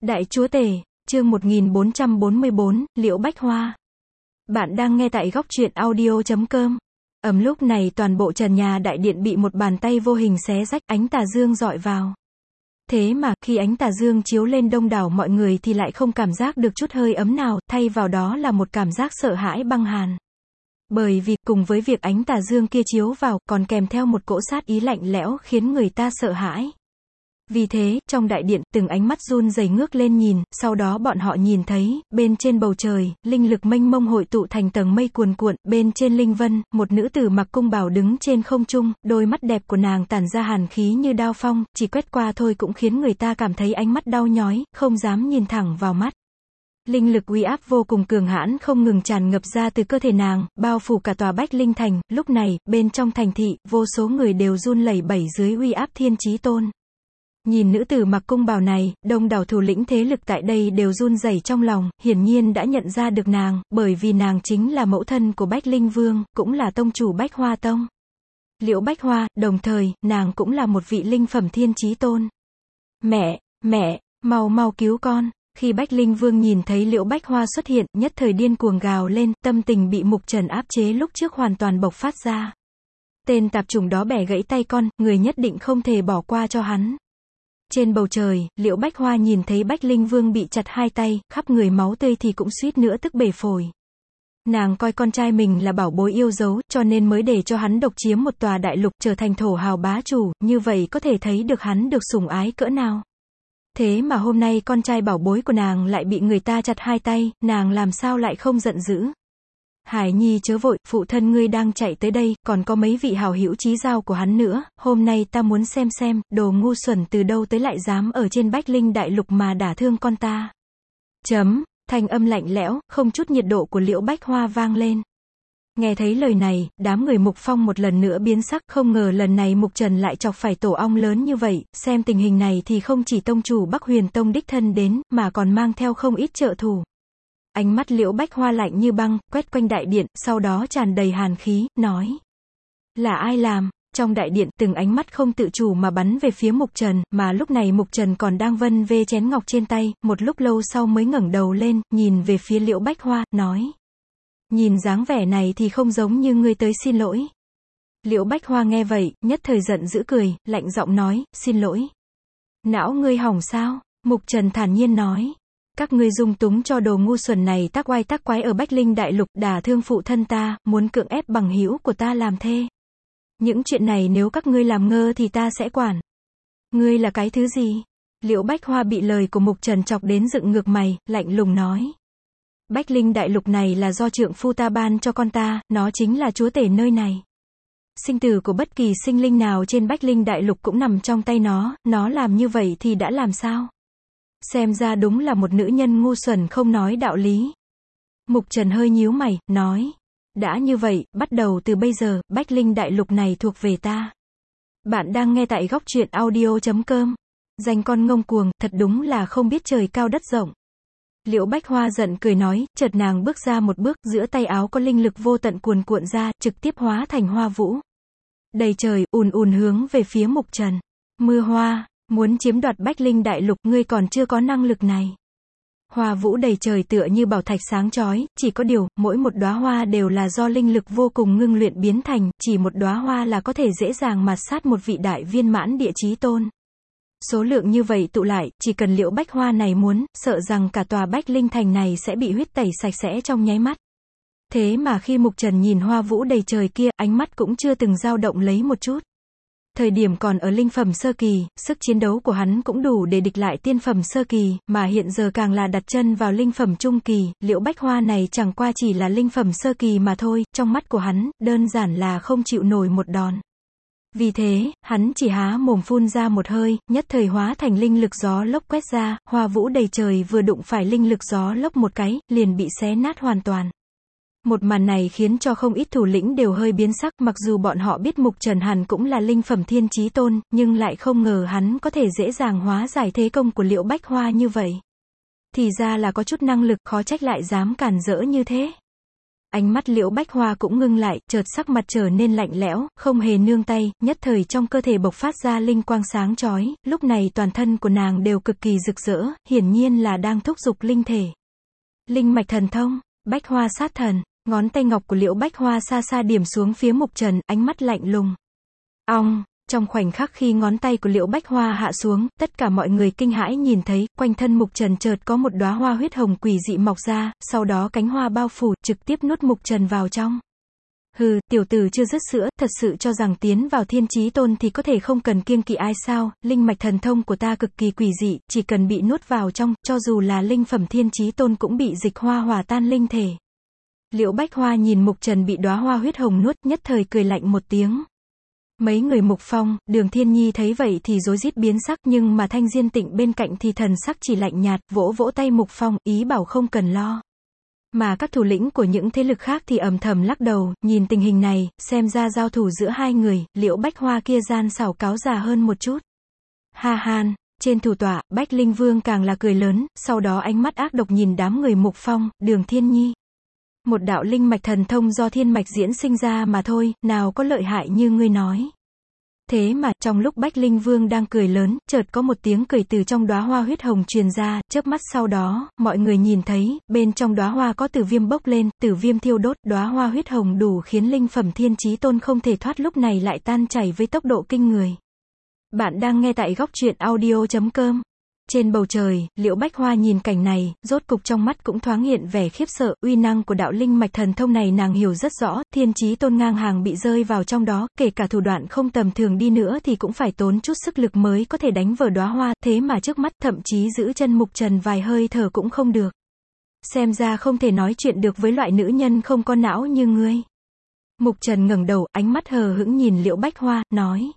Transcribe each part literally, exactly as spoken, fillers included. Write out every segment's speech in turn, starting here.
Đại Chúa Tể, chương một nghìn bốn trăm bốn mươi bốn, Liễu Bách Hoa. Bạn đang nghe tại góc truyện audio chấm com. Ầm lúc này toàn bộ trần nhà đại điện bị một bàn tay vô hình xé rách, ánh tà dương dọi vào. Thế mà, khi ánh tà dương chiếu lên đông đảo mọi người thì lại không cảm giác được chút hơi ấm nào, thay vào đó là một cảm giác sợ hãi băng hàn. Bởi vì, cùng với việc ánh tà dương kia chiếu vào, còn kèm theo một cỗ sát ý lạnh lẽo khiến người ta sợ hãi. Vì thế, trong đại điện, từng ánh mắt run rẩy ngước lên nhìn, sau đó bọn họ nhìn thấy, bên trên bầu trời, linh lực mênh mông hội tụ thành tầng mây cuồn cuộn, bên trên linh vân, một nữ tử mặc cung bào đứng trên không trung, đôi mắt đẹp của nàng tản ra hàn khí như đao phong, chỉ quét qua thôi cũng khiến người ta cảm thấy ánh mắt đau nhói, không dám nhìn thẳng vào mắt. Linh lực uy áp vô cùng cường hãn không ngừng tràn ngập ra từ cơ thể nàng, bao phủ cả tòa Bách Linh Thành, lúc này, bên trong thành thị, vô số người đều run lẩy bẩy dưới uy áp Thiên Chí Tôn. Nhìn nữ tử mặc cung bào này, đông đảo thủ lĩnh thế lực tại đây đều run rẩy trong lòng, hiển nhiên đã nhận ra được nàng, bởi vì nàng chính là mẫu thân của Bách Linh Vương, cũng là tông chủ Bách Hoa Tông. Liễu Bách Hoa, đồng thời, nàng cũng là một vị linh phẩm Thiên Chí Tôn. Mẹ, mẹ, mau mau cứu con. Khi Bách Linh Vương nhìn thấy Liễu Bách Hoa xuất hiện, nhất thời điên cuồng gào lên, tâm tình bị Mục Trần áp chế lúc trước hoàn toàn bộc phát ra. Tên tạp chủng đó bẻ gãy tay con, người nhất định không thể bỏ qua cho hắn. Trên bầu trời, Liễu Bách Hoa nhìn thấy Bách Linh Vương bị chặt hai tay, khắp người máu tươi thì cũng suýt nữa tức bể phổi. Nàng coi con trai mình là bảo bối yêu dấu, cho nên mới để cho hắn độc chiếm một tòa đại lục, trở thành thổ hào bá chủ, như vậy có thể thấy được hắn được sủng ái cỡ nào. Thế mà hôm nay con trai bảo bối của nàng lại bị người ta chặt hai tay, nàng làm sao lại không giận dữ. Hải Nhi chớ vội, phụ thân ngươi đang chạy tới đây, còn có mấy vị hảo hữu chí giao của hắn nữa, hôm nay ta muốn xem xem, đồ ngu xuẩn từ đâu tới lại dám ở trên Bách Linh Đại Lục mà đả thương con ta. Chấm, thanh âm lạnh lẽo, không chút nhiệt độ của Liễu Bách Hoa vang lên. Nghe thấy lời này, đám người Mục Phong một lần nữa biến sắc, không ngờ lần này Mục Trần lại chọc phải tổ ong lớn như vậy, xem tình hình này thì không chỉ tông chủ Bắc Huyền Tông đích thân đến, mà còn mang theo không ít trợ thủ. Ánh mắt Liễu Bách Hoa lạnh như băng, quét quanh đại điện, sau đó tràn đầy hàn khí, nói. Là ai làm? Trong đại điện, từng ánh mắt không tự chủ mà bắn về phía Mục Trần, mà lúc này Mục Trần còn đang vân vê chén ngọc trên tay, một lúc lâu sau mới ngẩng đầu lên, nhìn về phía Liễu Bách Hoa, nói. Nhìn dáng vẻ này thì không giống như ngươi tới xin lỗi. Liễu Bách Hoa nghe vậy, nhất thời giận dữ cười, lạnh giọng nói, xin lỗi. Não ngươi hỏng sao? Mục Trần thản nhiên nói. Các ngươi dung túng cho đồ ngu xuẩn này tác oai tác quái ở Bách Linh Đại Lục, đả thương phụ thân ta, muốn cưỡng ép bằng hữu của ta làm thê. Những chuyện này nếu các ngươi làm ngơ thì ta sẽ quản. Ngươi là cái thứ gì? Liễu Bách Hoa bị lời của Mục Trần chọc đến dựng ngược mày, lạnh lùng nói. Bách Linh Đại Lục này là do trượng phu ta ban cho con ta, nó chính là chúa tể nơi này. Sinh tử của bất kỳ sinh linh nào trên Bách Linh Đại Lục cũng nằm trong tay nó, nó làm như vậy thì đã làm sao? Xem ra đúng là một nữ nhân ngu xuẩn không nói đạo lý. Mục Trần hơi nhíu mày, nói. Đã như vậy, bắt đầu từ bây giờ, Bách Linh Đại Lục này thuộc về ta. Bạn đang nghe tại góc truyện audio chấm com. Danh con ngông cuồng, thật đúng là không biết trời cao đất rộng. Liễu Bách Hoa giận cười nói, chợt nàng bước ra một bước, giữa tay áo có linh lực vô tận cuồn cuộn ra, trực tiếp hóa thành hoa vũ. Đầy trời, ùn ùn hướng về phía Mục Trần. Mưa hoa, muốn chiếm đoạt Bách Linh Đại Lục, ngươi còn chưa có năng lực này. Hoa vũ đầy trời tựa như bảo thạch sáng chói, chỉ có điều, mỗi một đóa hoa đều là do linh lực vô cùng ngưng luyện biến thành, chỉ một đóa hoa là có thể dễ dàng mạt sát một vị đại viên mãn địa chí tôn. Số lượng như vậy tụ lại, chỉ cần Liễu Bách Hoa này muốn, sợ rằng cả tòa Bách Linh Thành này sẽ bị huyết tẩy sạch sẽ trong nháy mắt. Thế mà khi Mục Trần nhìn hoa vũ đầy trời kia, ánh mắt cũng chưa từng dao động lấy một chút. Thời điểm còn ở linh phẩm sơ kỳ, sức chiến đấu của hắn cũng đủ để địch lại tiên phẩm sơ kỳ, mà hiện giờ càng là đặt chân vào linh phẩm trung kỳ, Liễu Bách Hoa này chẳng qua chỉ là linh phẩm sơ kỳ mà thôi, trong mắt của hắn, đơn giản là không chịu nổi một đòn. Vì thế, hắn chỉ há mồm phun ra một hơi, nhất thời hóa thành linh lực gió lốc quét ra, hoa vũ đầy trời vừa đụng phải linh lực gió lốc một cái, liền bị xé nát hoàn toàn. Một màn này khiến cho không ít thủ lĩnh đều hơi biến sắc, mặc dù bọn họ biết Mục Trần hẳn cũng là linh phẩm Thiên Chí Tôn, nhưng lại không ngờ hắn có thể dễ dàng hóa giải thế công của Liễu Bách Hoa như vậy. Thì ra là có chút năng lực, khó trách lại dám cản rỡ như thế. Ánh mắt Liễu Bách Hoa cũng ngưng lại, chợt sắc mặt trở nên lạnh lẽo, không hề nương tay, nhất thời trong cơ thể bộc phát ra linh quang sáng chói, lúc này toàn thân của nàng đều cực kỳ rực rỡ, hiển nhiên là đang thúc giục linh thể. Linh mạch thần thông, Bách Hoa sát thần, ngón tay ngọc của Liễu Bách Hoa xa xa điểm xuống phía Mục Trần, ánh mắt lạnh lùng. Ong, trong khoảnh khắc khi ngón tay của Liễu Bách Hoa hạ xuống, tất cả mọi người kinh hãi nhìn thấy, quanh thân Mục Trần chợt có một đóa hoa huyết hồng quỷ dị mọc ra, sau đó cánh hoa bao phủ, trực tiếp nuốt Mục Trần vào trong. Hừ, tiểu tử chưa dứt sữa, thật sự cho rằng tiến vào Thiên Chí Tôn thì có thể không cần kiêng kỵ ai sao, linh mạch thần thông của ta cực kỳ quỷ dị, chỉ cần bị nuốt vào trong, cho dù là linh phẩm Thiên Chí Tôn cũng bị dịch hoa hòa tan linh thể. Liễu Bách Hoa nhìn Mục Trần bị đóa hoa huyết hồng nuốt, nhất thời cười lạnh một tiếng. Mấy người Mục Phong, Đường Thiên Nhi thấy vậy thì rối rít biến sắc, nhưng mà Thanh Diên Tịnh bên cạnh thì thần sắc chỉ lạnh nhạt, vỗ vỗ tay Mục Phong, ý bảo không cần lo. Mà các thủ lĩnh của những thế lực khác thì ầm thầm lắc đầu, nhìn tình hình này, xem ra giao thủ giữa hai người, Liễu Bách Hoa kia gian xảo cáo già hơn một chút. Ha han, trên thủ tọa, Bách Linh Vương càng là cười lớn, sau đó ánh mắt ác độc nhìn đám người Mục Phong, Đường Thiên Nhi. Một đạo linh mạch thần thông do thiên mạch diễn sinh ra mà thôi, nào có lợi hại như ngươi nói. Thế mà, trong lúc Bách Linh Vương đang cười lớn, chợt có một tiếng cười từ trong đóa hoa huyết hồng truyền ra, chớp mắt sau đó, mọi người nhìn thấy, bên trong đóa hoa có tử viêm bốc lên, tử viêm thiêu đốt, đóa hoa huyết hồng đủ khiến linh phẩm Thiên Chí Tôn không thể thoát, lúc này lại tan chảy với tốc độ kinh người. Bạn đang nghe tại góc truyện audio chấm com. Trên bầu trời, Liễu Bách Hoa nhìn cảnh này, rốt cục trong mắt cũng thoáng hiện vẻ khiếp sợ, uy năng của đạo linh mạch thần thông này nàng hiểu rất rõ, Thiên Chí Tôn ngang hàng bị rơi vào trong đó, kể cả thủ đoạn không tầm thường đi nữa thì cũng phải tốn chút sức lực mới có thể đánh vỡ đóa hoa, thế mà trước mắt, thậm chí giữ chân Mục Trần vài hơi thở cũng không được. Xem ra không thể nói chuyện được với loại nữ nhân không có não như ngươi. Mục Trần ngẩng đầu, ánh mắt hờ hững nhìn Liễu Bách Hoa, nói.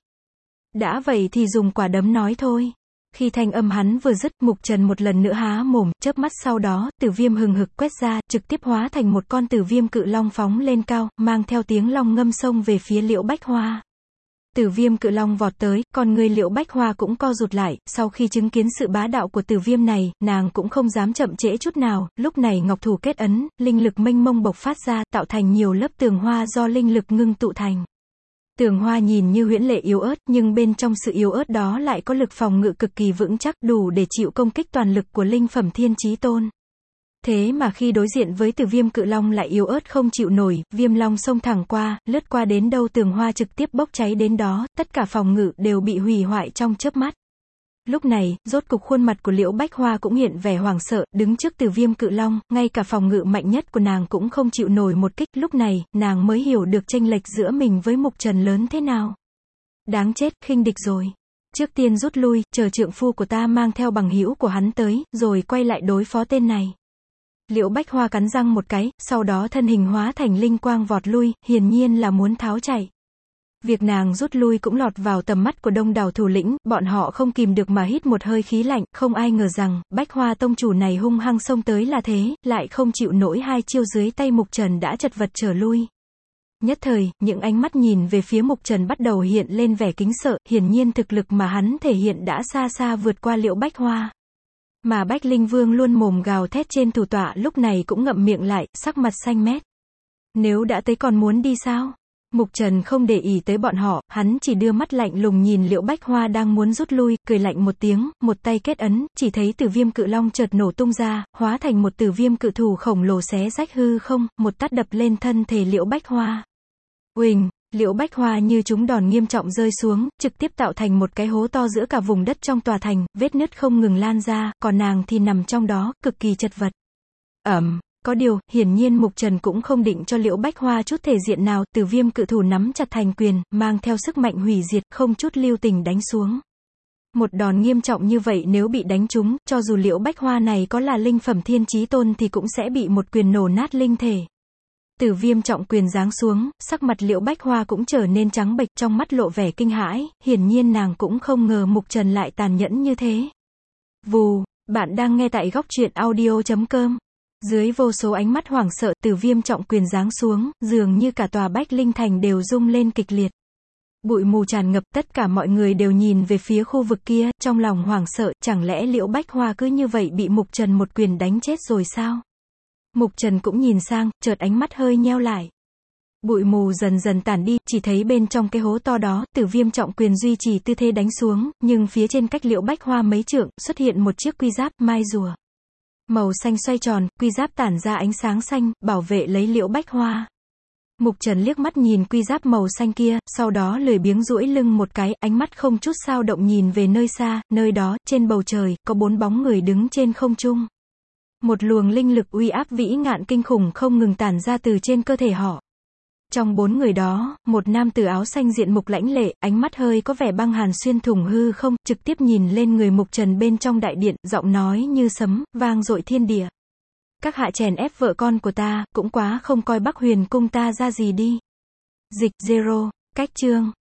Đã vậy thì dùng quả đấm nói thôi. Khi thanh âm hắn vừa dứt, Mục Trần một lần nữa há mồm, chớp mắt sau đó, tử viêm hừng hực quét ra, trực tiếp hóa thành một con tử viêm cự long phóng lên cao, mang theo tiếng long ngâm xông về phía Liễu Bách Hoa. Tử viêm cự long vọt tới, còn người Liễu Bách Hoa cũng co rụt lại, sau khi chứng kiến sự bá đạo của tử viêm này, nàng cũng không dám chậm trễ chút nào, lúc này ngọc thủ kết ấn, linh lực mênh mông bộc phát ra, tạo thành nhiều lớp tường hoa do linh lực ngưng tụ thành. Tường hoa nhìn như huyễn lệ yếu ớt, nhưng bên trong sự yếu ớt đó lại có lực phòng ngự cực kỳ vững chắc, đủ để chịu công kích toàn lực của linh phẩm Thiên Chí Tôn. Thế mà khi đối diện với tử viêm cự long lại yếu ớt không chịu nổi, viêm long xông thẳng qua, lướt qua đến đâu tường hoa trực tiếp bốc cháy đến đó, tất cả phòng ngự đều bị hủy hoại trong chớp mắt. Lúc này, rốt cục khuôn mặt của Liễu Bách Hoa cũng hiện vẻ hoảng sợ, đứng trước tử viêm cự long, ngay cả phòng ngự mạnh nhất của nàng cũng không chịu nổi một kích, lúc này, nàng mới hiểu được chênh lệch giữa mình với Mục Trần lớn thế nào. Đáng chết, khinh địch rồi. Trước tiên rút lui, chờ trượng phu của ta mang theo bằng hữu của hắn tới, rồi quay lại đối phó tên này. Liễu Bách Hoa cắn răng một cái, sau đó thân hình hóa thành linh quang vọt lui, hiển nhiên là muốn tháo chạy. Việc nàng rút lui cũng lọt vào tầm mắt của đông đảo thủ lĩnh, bọn họ không kìm được mà hít một hơi khí lạnh, không ai ngờ rằng, Bách Hoa tông chủ này hung hăng xông tới là thế, lại không chịu nổi hai chiêu dưới tay Mục Trần đã chật vật trở lui. Nhất thời, những ánh mắt nhìn về phía Mục Trần bắt đầu hiện lên vẻ kính sợ, hiển nhiên thực lực mà hắn thể hiện đã xa xa vượt qua Liễu Bách Hoa. Mà Bách Linh Vương luôn mồm gào thét trên thủ tọa lúc này cũng ngậm miệng lại, sắc mặt xanh mét. Nếu đã tới còn muốn đi sao? Mục Trần không để ý tới bọn họ, hắn chỉ đưa mắt lạnh lùng nhìn Liễu Bách Hoa đang muốn rút lui, cười lạnh một tiếng, một tay kết ấn, chỉ thấy tử viêm cự long chợt nổ tung ra, hóa thành một tử viêm cự thủ khổng lồ xé rách hư không, một tát đập lên thân thể Liễu Bách Hoa. Uỳnh, Liễu Bách Hoa như trúng đòn nghiêm trọng rơi xuống, trực tiếp tạo thành một cái hố to giữa cả vùng đất trong tòa thành, vết nứt không ngừng lan ra, còn nàng thì nằm trong đó, cực kỳ chật vật. Ẩm. Có điều, hiển nhiên Mục Trần cũng không định cho Liễu Bách Hoa chút thể diện nào, tử viêm cự thủ nắm chặt thành quyền, mang theo sức mạnh hủy diệt, không chút lưu tình đánh xuống. Một đòn nghiêm trọng như vậy nếu bị đánh trúng, cho dù Liễu Bách Hoa này có là linh phẩm Thiên Chí Tôn thì cũng sẽ bị một quyền nổ nát linh thể. Tử viêm trọng quyền giáng xuống, sắc mặt Liễu Bách Hoa cũng trở nên trắng bệch, trong mắt lộ vẻ kinh hãi, hiển nhiên nàng cũng không ngờ Mục Trần lại tàn nhẫn như thế. Vù, bạn đang nghe tại góc truyện audio chấm com. Dưới vô số ánh mắt hoảng sợ, tử viêm trọng quyền giáng xuống, dường như cả tòa Bách Linh Thành đều rung lên kịch liệt. Bụi mù tràn ngập, tất cả mọi người đều nhìn về phía khu vực kia, trong lòng hoảng sợ, chẳng lẽ Liễu Bách Hoa cứ như vậy bị Mục Trần một quyền đánh chết rồi sao? Mục Trần cũng nhìn sang, chợt ánh mắt hơi nheo lại. Bụi mù dần dần tản đi, chỉ thấy bên trong cái hố to đó, Tử Viêm trọng quyền duy trì tư thế đánh xuống, nhưng phía trên cách Liễu Bách Hoa mấy trượng, xuất hiện một chiếc quy giáp, mai rùa. Màu xanh xoay tròn, quy giáp tản ra ánh sáng xanh, bảo vệ lấy Liễu Bách Hoa. Mục Trần liếc mắt nhìn quy giáp màu xanh kia, sau đó lười biếng duỗi lưng một cái, ánh mắt không chút dao động nhìn về nơi xa, nơi đó, trên bầu trời, có bốn bóng người đứng trên không trung. Một luồng linh lực uy áp vĩ ngạn kinh khủng không ngừng tản ra từ trên cơ thể họ. Trong bốn người đó, một nam tử áo xanh diện mục lãnh lệ, ánh mắt hơi có vẻ băng hàn xuyên thủng hư không, trực tiếp nhìn lên người Mục Trần bên trong đại điện, giọng nói như sấm, vang dội thiên địa. Các hạ chèn ép vợ con của ta, cũng quá không coi Bắc Huyền cung ta ra gì đi. Dịch Zero, cách chương.